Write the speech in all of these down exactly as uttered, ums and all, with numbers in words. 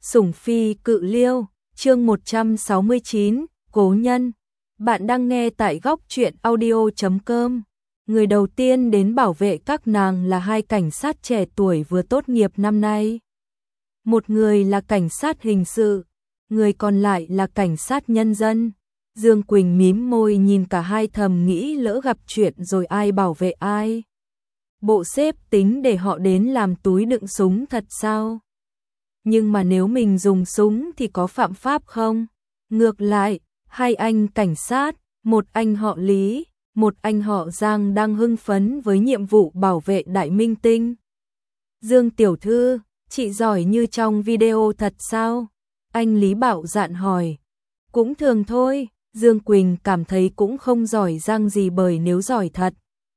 Sủng phi cự liêu, chương một trăm sáu mươi chín, cố nhân. Bạn đang nghe tại góc truyện audio chấm com. Người đầu tiên đến bảo vệ các nàng là hai cảnh sát trẻ tuổi vừa tốt nghiệp năm nay. Một người là cảnh sát hình sự, người còn lại là cảnh sát nhân dân. Dương Quỳnh mím môi nhìn cả hai thầm nghĩ lỡ gặp chuyện rồi ai bảo vệ ai. Bộ sếp tính để họ đến làm túi đựng súng thật sao? Nhưng mà nếu mình dùng súng thì có phạm pháp không? Ngược lại, hai anh cảnh sát, một anh họ Lý, một anh họ Giang đang hưng phấn với nhiệm vụ bảo vệ đại minh tinh. Dương tiểu thư, chị giỏi như trong video thật sao? Anh Lý bạo dạn hỏi. Cũng thường thôi, Dương Quỳnh cảm thấy cũng không giỏi giang gì bởi nếu giỏi thật.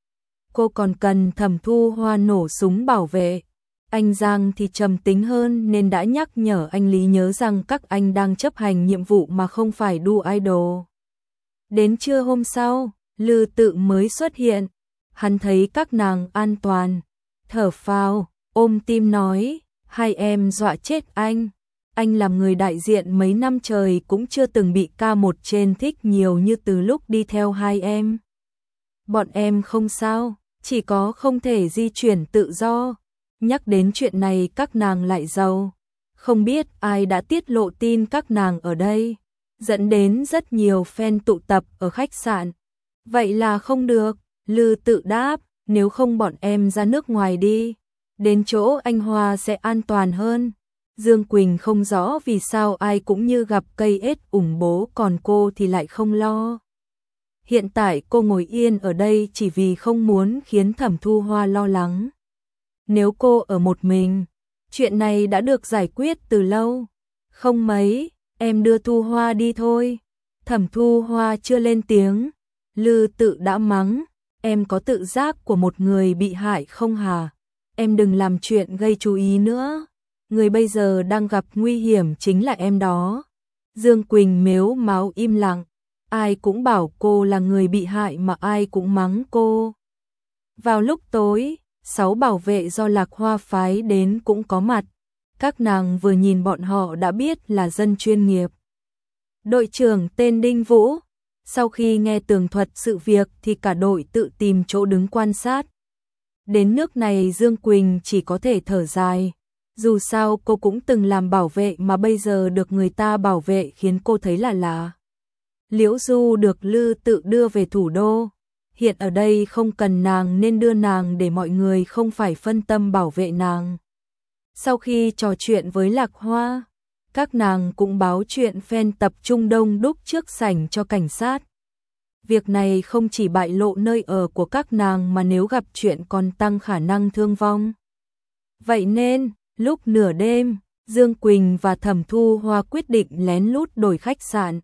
Cô còn cần Thẩm Thu Hoa nổ súng bảo vệ. Anh Giang thì trầm tính hơn nên đã nhắc nhở anh Lý nhớ rằng các anh đang chấp hành nhiệm vụ mà không phải đu idol. Đến trưa hôm sau, Lư Tự mới xuất hiện. Hắn thấy các nàng an toàn, thở phào, ôm tim nói, hai em dọa chết anh. Anh làm người đại diện mấy năm trời cũng chưa từng bị ca một trên thích nhiều như từ lúc đi theo hai em. Bọn em không sao, chỉ có không thể di chuyển tự do. Nhắc đến chuyện này các nàng lại giàu. Không biết ai đã tiết lộ tin các nàng ở đây, dẫn đến rất nhiều fan tụ tập ở khách sạn. Vậy là không được, Lư Tự đáp, nếu không bọn em ra nước ngoài đi. Đến chỗ anh Hoa sẽ an toàn hơn. Dương Quỳnh không rõ vì sao ai cũng như gặp cây ếch ủng bố còn cô thì lại không lo. Hiện tại cô ngồi yên ở đây chỉ vì không muốn khiến Thẩm Thu Hoa lo lắng. Nếu cô ở một mình, chuyện này đã được giải quyết từ lâu. Không mấy, em đưa Thu Hoa đi thôi. Thẩm Thu Hoa chưa lên tiếng, Lư Tự đã mắng, em có tự giác của một người bị hại không hả? Em đừng làm chuyện gây chú ý nữa. Người bây giờ đang gặp nguy hiểm chính là em đó. Dương Quỳnh mếu máo im lặng. Ai cũng bảo cô là người bị hại mà ai cũng mắng cô. Vào lúc tối, sáu bảo vệ do Lạc Hoa phái đến cũng có mặt. Các nàng vừa nhìn bọn họ đã biết là dân chuyên nghiệp. Đội trưởng tên Đinh Vũ. Sau khi nghe tường thuật sự việc thì cả đội tự tìm chỗ đứng quan sát. Đến nước này Dương Quỳnh chỉ có thể thở dài. Dù sao cô cũng từng làm bảo vệ mà bây giờ được người ta bảo vệ khiến cô thấy là lạ. Liễu Du được Lư Tự đưa về thủ đô. Hiện ở đây không cần nàng nên đưa nàng để mọi người không phải phân tâm bảo vệ nàng. Sau khi trò chuyện với Lạc Hoa, các nàng cũng báo chuyện fan tập trung đông đúc trước sảnh cho cảnh sát. Việc này không chỉ bại lộ nơi ở của các nàng mà nếu gặp chuyện còn tăng khả năng thương vong. Vậy nên, lúc nửa đêm, Dương Quỳnh và Thẩm Thu Hoa quyết định lén lút đổi khách sạn.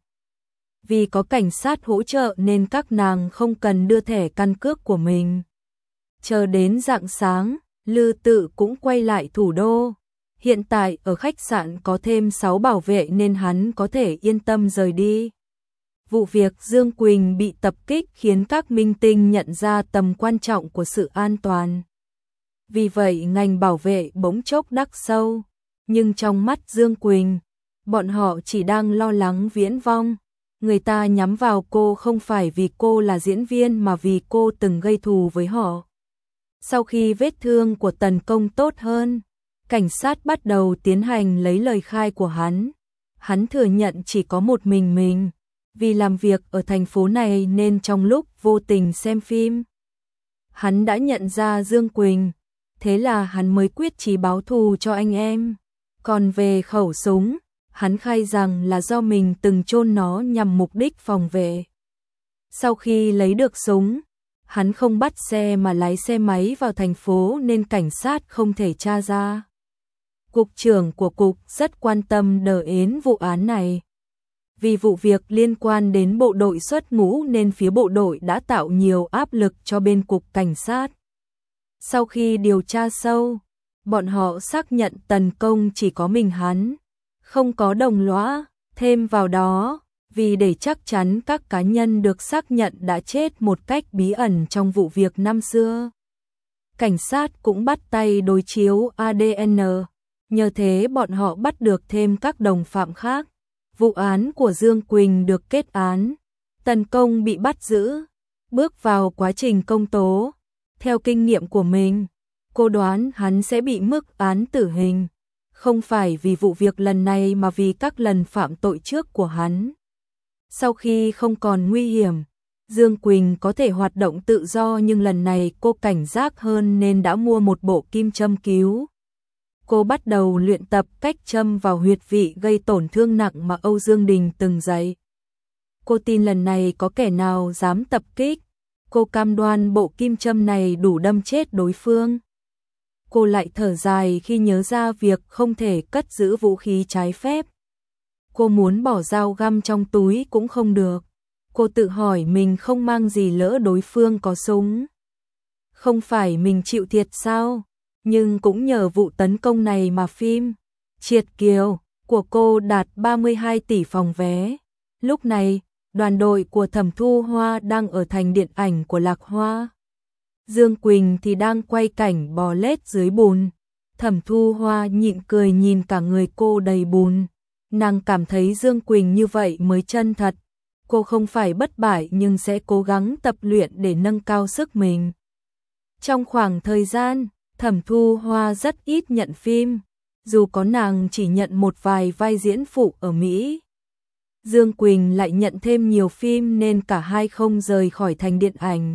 Vì có cảnh sát hỗ trợ nên các nàng không cần đưa thẻ căn cước của mình. Chờ đến rạng sáng, Lư Tự cũng quay lại thủ đô. Hiện tại ở khách sạn có thêm sáu bảo vệ nên hắn có thể yên tâm rời đi. Vụ việc Dương Quỳnh bị tập kích khiến các minh tinh nhận ra tầm quan trọng của sự an toàn. Vì vậy ngành bảo vệ bỗng chốc đắc sâu. Nhưng trong mắt Dương Quỳnh, bọn họ chỉ đang lo lắng viễn vong. Người ta nhắm vào cô không phải vì cô là diễn viên mà vì cô từng gây thù với họ. Sau khi vết thương của Tần Công tốt hơn, cảnh sát bắt đầu tiến hành lấy lời khai của hắn. Hắn thừa nhận chỉ có một mình mình. Vì làm việc ở thành phố này nên trong lúc vô tình xem phim, hắn đã nhận ra Dương Quỳnh. Thế là hắn mới quyết chí báo thù cho anh em. Còn về khẩu súng, hắn khai rằng là do mình từng chôn nó nhằm mục đích phòng vệ. Sau khi lấy được súng, hắn không bắt xe mà lái xe máy vào thành phố nên cảnh sát không thể tra ra. Cục trưởng của cục rất quan tâm đến vụ án này. Vì vụ việc liên quan đến bộ đội xuất ngũ nên phía bộ đội đã tạo nhiều áp lực cho bên cục cảnh sát. Sau khi điều tra sâu, bọn họ xác nhận Tần Công chỉ có mình hắn, không có đồng lõa. Thêm vào đó, vì để chắc chắn các cá nhân được xác nhận đã chết một cách bí ẩn trong vụ việc năm xưa, cảnh sát cũng bắt tay đối chiếu a đê en. Nhờ thế bọn họ bắt được thêm các đồng phạm khác. Vụ án của Dương Quỳnh được kết án, Tần Công bị bắt giữ, bước vào quá trình công tố. Theo kinh nghiệm của mình, cô đoán hắn sẽ bị mức án tử hình, không phải vì vụ việc lần này mà vì các lần phạm tội trước của hắn. Sau khi không còn nguy hiểm, Dương Quỳnh có thể hoạt động tự do, nhưng lần này cô cảnh giác hơn nên đã mua một bộ kim châm cứu. Cô bắt đầu luyện tập cách châm vào huyệt vị gây tổn thương nặng mà Âu Dương Đình từng dạy. Cô tin lần này có kẻ nào dám tập kích. Cô cam đoan bộ kim châm này đủ đâm chết đối phương. Cô lại thở dài khi nhớ ra việc không thể cất giữ vũ khí trái phép. Cô muốn bỏ dao găm trong túi cũng không được. Cô tự hỏi mình không mang gì lỡ đối phương có súng. Không phải mình chịu thiệt sao? Nhưng cũng nhờ vụ tấn công này mà phim Triệt Kiều của cô đạt ba mươi hai tỷ phòng vé. Lúc này, đoàn đội của Thẩm Thu Hoa đang ở thành điện ảnh của Lạc Hoa. Dương Quỳnh thì đang quay cảnh bò lết dưới bùn. Thẩm Thu Hoa nhịn cười nhìn cả người cô đầy bùn. Nàng cảm thấy Dương Quỳnh như vậy mới chân thật. Cô không phải bất bại nhưng sẽ cố gắng tập luyện để nâng cao sức mình. Trong khoảng thời gian, Thẩm Thu Hoa rất ít nhận phim, dù có nàng chỉ nhận một vài vai diễn phụ ở Mỹ. Dương Quỳnh lại nhận thêm nhiều phim nên cả hai không rời khỏi thành điện ảnh.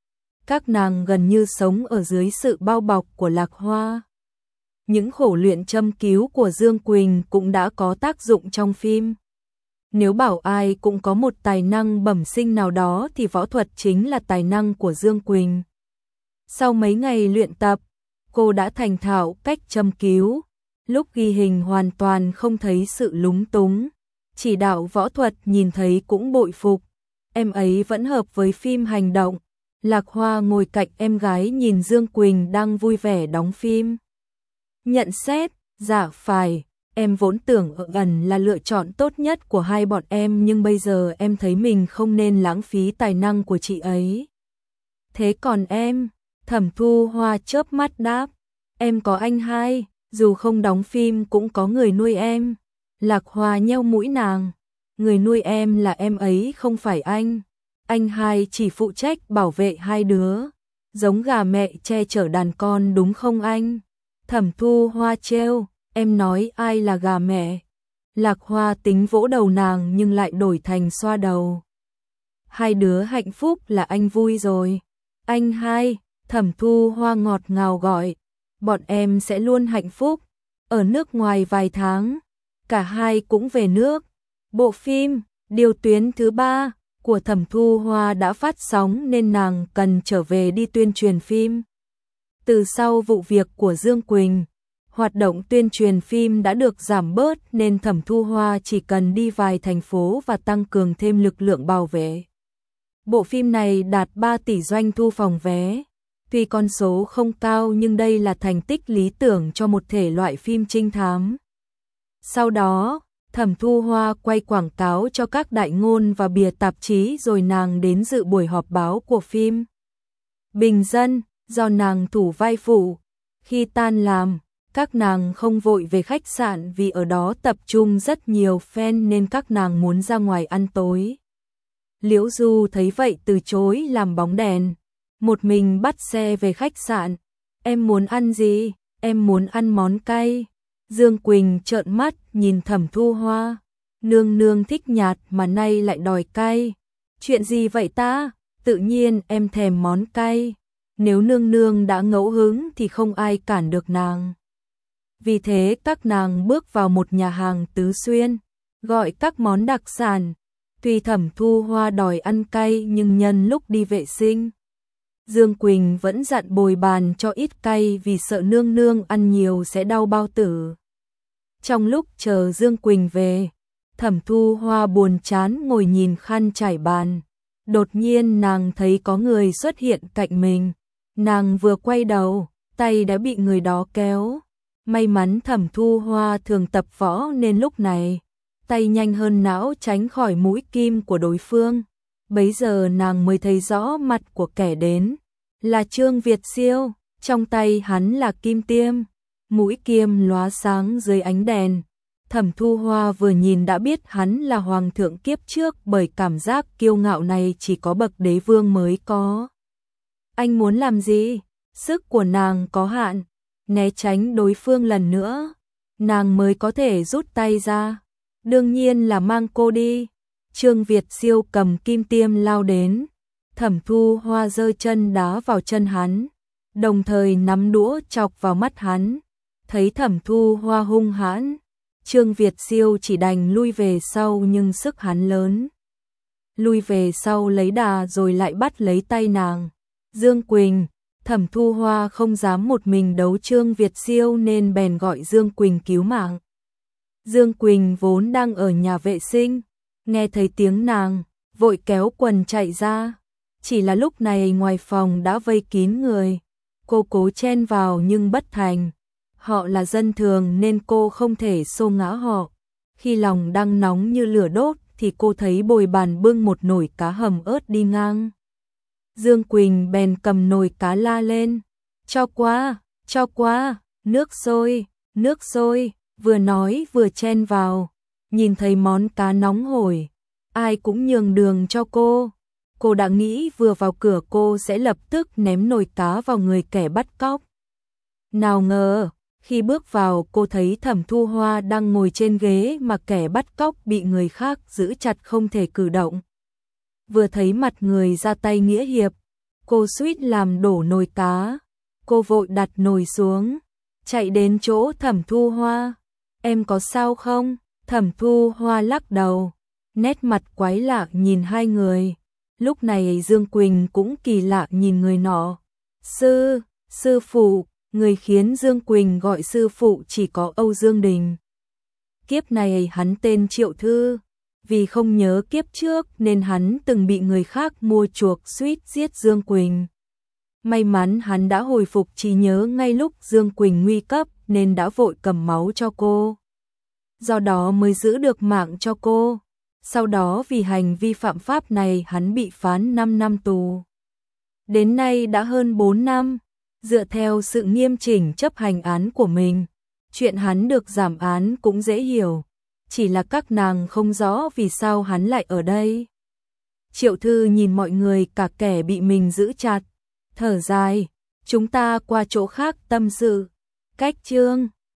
Các nàng gần như sống ở dưới sự bao bọc của Lạc Hoa. Những khổ luyện châm cứu của Dương Quỳnh cũng đã có tác dụng trong phim. Nếu bảo ai cũng có một tài năng bẩm sinh nào đó thì võ thuật chính là tài năng của Dương Quỳnh. Sau mấy ngày luyện tập, cô đã thành thạo cách châm cứu, lúc ghi hình hoàn toàn không thấy sự lúng túng. Chỉ đạo võ thuật nhìn thấy cũng bội phục, em ấy vẫn hợp với phim hành động. Lạc Hoa ngồi cạnh em gái nhìn Dương Quỳnh đang vui vẻ đóng phim. Nhận xét, dạ phải, em vốn tưởng ở ẩn là lựa chọn tốt nhất của hai bọn em nhưng bây giờ em thấy mình không nên lãng phí tài năng của chị ấy. Thế còn em? Thẩm Thu Hoa chớp mắt đáp, em có anh hai, dù không đóng phim cũng có người nuôi em. Lạc Hoa nheo mũi nàng, người nuôi em là em ấy không phải anh. Anh hai chỉ phụ trách bảo vệ hai đứa, giống gà mẹ che chở đàn con đúng không anh? Thẩm Thu Hoa trêu, em nói ai là gà mẹ? Lạc Hoa tính vỗ đầu nàng nhưng lại đổi thành xoa đầu. Hai đứa hạnh phúc là anh vui rồi. Anh hai, Thẩm Thu Hoa ngọt ngào gọi, bọn em sẽ luôn hạnh phúc. Ở nước ngoài vài tháng, cả hai cũng về nước. Bộ phim Điều tuyến thứ ba của Thẩm Thu Hoa đã phát sóng nên nàng cần trở về đi tuyên truyền phim. Từ sau vụ việc của Dương Quỳnh, hoạt động tuyên truyền phim đã được giảm bớt nên Thẩm Thu Hoa chỉ cần đi vài thành phố và tăng cường thêm lực lượng bảo vệ. Bộ phim này đạt ba tỷ doanh thu phòng vé. Tuy con số không cao nhưng đây là thành tích lý tưởng cho một thể loại phim trinh thám. Sau đó, Thẩm Thu Hoa quay quảng cáo cho các đại ngôn và bìa tạp chí rồi nàng đến dự buổi họp báo của phim Bình Dân, do nàng thủ vai phụ. Khi tan làm, các nàng không vội về khách sạn vì ở đó tập trung rất nhiều fan nên các nàng muốn ra ngoài ăn tối. Liễu Du thấy vậy từ chối làm bóng đèn, một mình bắt xe về khách sạn. Em muốn ăn gì? Em muốn ăn món cay. Dương Quỳnh trợn mắt nhìn Thẩm Thu Hoa, nương nương thích nhạt mà nay lại đòi cay. Chuyện gì vậy ta? Tự nhiên em thèm món cay. Nếu nương nương đã ngẫu hứng thì không ai cản được nàng. Vì thế các nàng bước vào một nhà hàng tứ xuyên, gọi các món đặc sản. Tuy Thẩm Thu Hoa đòi ăn cay nhưng nhân lúc đi vệ sinh, Dương Quỳnh vẫn dặn bồi bàn cho ít cay vì sợ nương nương ăn nhiều sẽ đau bao tử. Trong lúc chờ Dương Quỳnh về, Thẩm Thu Hoa buồn chán ngồi nhìn khăn trải bàn. Đột nhiên nàng thấy có người xuất hiện cạnh mình. Nàng vừa quay đầu, tay đã bị người đó kéo. May mắn Thẩm Thu Hoa thường tập võ nên lúc này, tay nhanh hơn não tránh khỏi mũi kim của đối phương. Bấy giờ nàng mới thấy rõ mặt của kẻ đến, là Trương Việt Siêu, trong tay hắn là kim tiêm. mũi kiêm lóa sáng dưới ánh đèn. Thẩm Thu Hoa vừa nhìn đã biết hắn là hoàng thượng kiếp trước, bởi cảm giác kiêu ngạo này chỉ có bậc đế vương mới có. Anh muốn làm gì? Sức của nàng có hạn, né tránh đối phương lần nữa, nàng mới có thể rút tay ra. Đương nhiên là mang cô đi. Trương Việt Siêu cầm kim tiêm lao đến, Thẩm Thu Hoa giơ chân đá vào chân hắn, đồng thời nắm đũa chọc vào mắt hắn. Thấy Thẩm Thu Hoa hung hãn, Trương Việt Siêu chỉ đành lui về sau, nhưng sức hắn lớn. Lui về sau lấy đà rồi lại bắt lấy tay nàng. Dương Quỳnh, Thẩm Thu Hoa không dám một mình đấu Trương Việt Siêu nên bèn gọi Dương Quỳnh cứu mạng. Dương Quỳnh vốn đang ở nhà vệ sinh, nghe thấy tiếng nàng, vội kéo quần chạy ra. Chỉ là lúc này ngoài phòng đã vây kín người, cô cố chen vào nhưng bất thành. Họ là dân thường nên cô không thể xô ngã họ. Khi lòng đang nóng như lửa đốt thì cô thấy bồi bàn bưng một nồi cá hầm ớt đi ngang. Dương Quỳnh bèn cầm nồi cá la lên, cho qua, cho qua, nước sôi, nước sôi, vừa nói vừa chen vào. Nhìn thấy món cá nóng hổi, ai cũng nhường đường cho cô. Cô đã nghĩ vừa vào cửa cô sẽ lập tức ném nồi cá vào người kẻ bắt cóc. Nào ngờ, khi bước vào cô thấy Thẩm Thu Hoa đang ngồi trên ghế mà kẻ bắt cóc bị người khác giữ chặt không thể cử động. Vừa thấy mặt người ra tay nghĩa hiệp, cô suýt làm đổ nồi cá. Cô vội đặt nồi xuống, chạy đến chỗ Thẩm Thu Hoa. Em có sao không? Thẩm Thu Hoa lắc đầu, nét mặt quái lạ nhìn hai người. Lúc này Dương Quỳnh cũng kỳ lạ nhìn người nọ. Sư, sư phụ, người khiến Dương Quỳnh gọi sư phụ chỉ có Âu Dương Đình. Kiếp này hắn tên Triệu Thư, vì không nhớ kiếp trước nên hắn từng bị người khác mua chuộc suýt giết Dương Quỳnh. May mắn hắn đã hồi phục trí nhớ ngay lúc Dương Quỳnh nguy cấp nên đã vội cầm máu cho cô. Do đó mới giữ được mạng cho cô. Sau đó vì hành vi phạm pháp này hắn bị phán năm năm tù. Đến nay đã hơn bốn năm, dựa theo sự nghiêm chỉnh chấp hành án của mình, chuyện hắn được giảm án cũng dễ hiểu, chỉ là các nàng không rõ vì sao hắn lại ở đây. Triệu Thư nhìn mọi người cả kẻ bị mình giữ chặt, thở dài, chúng ta qua chỗ khác tâm sự. Cách chương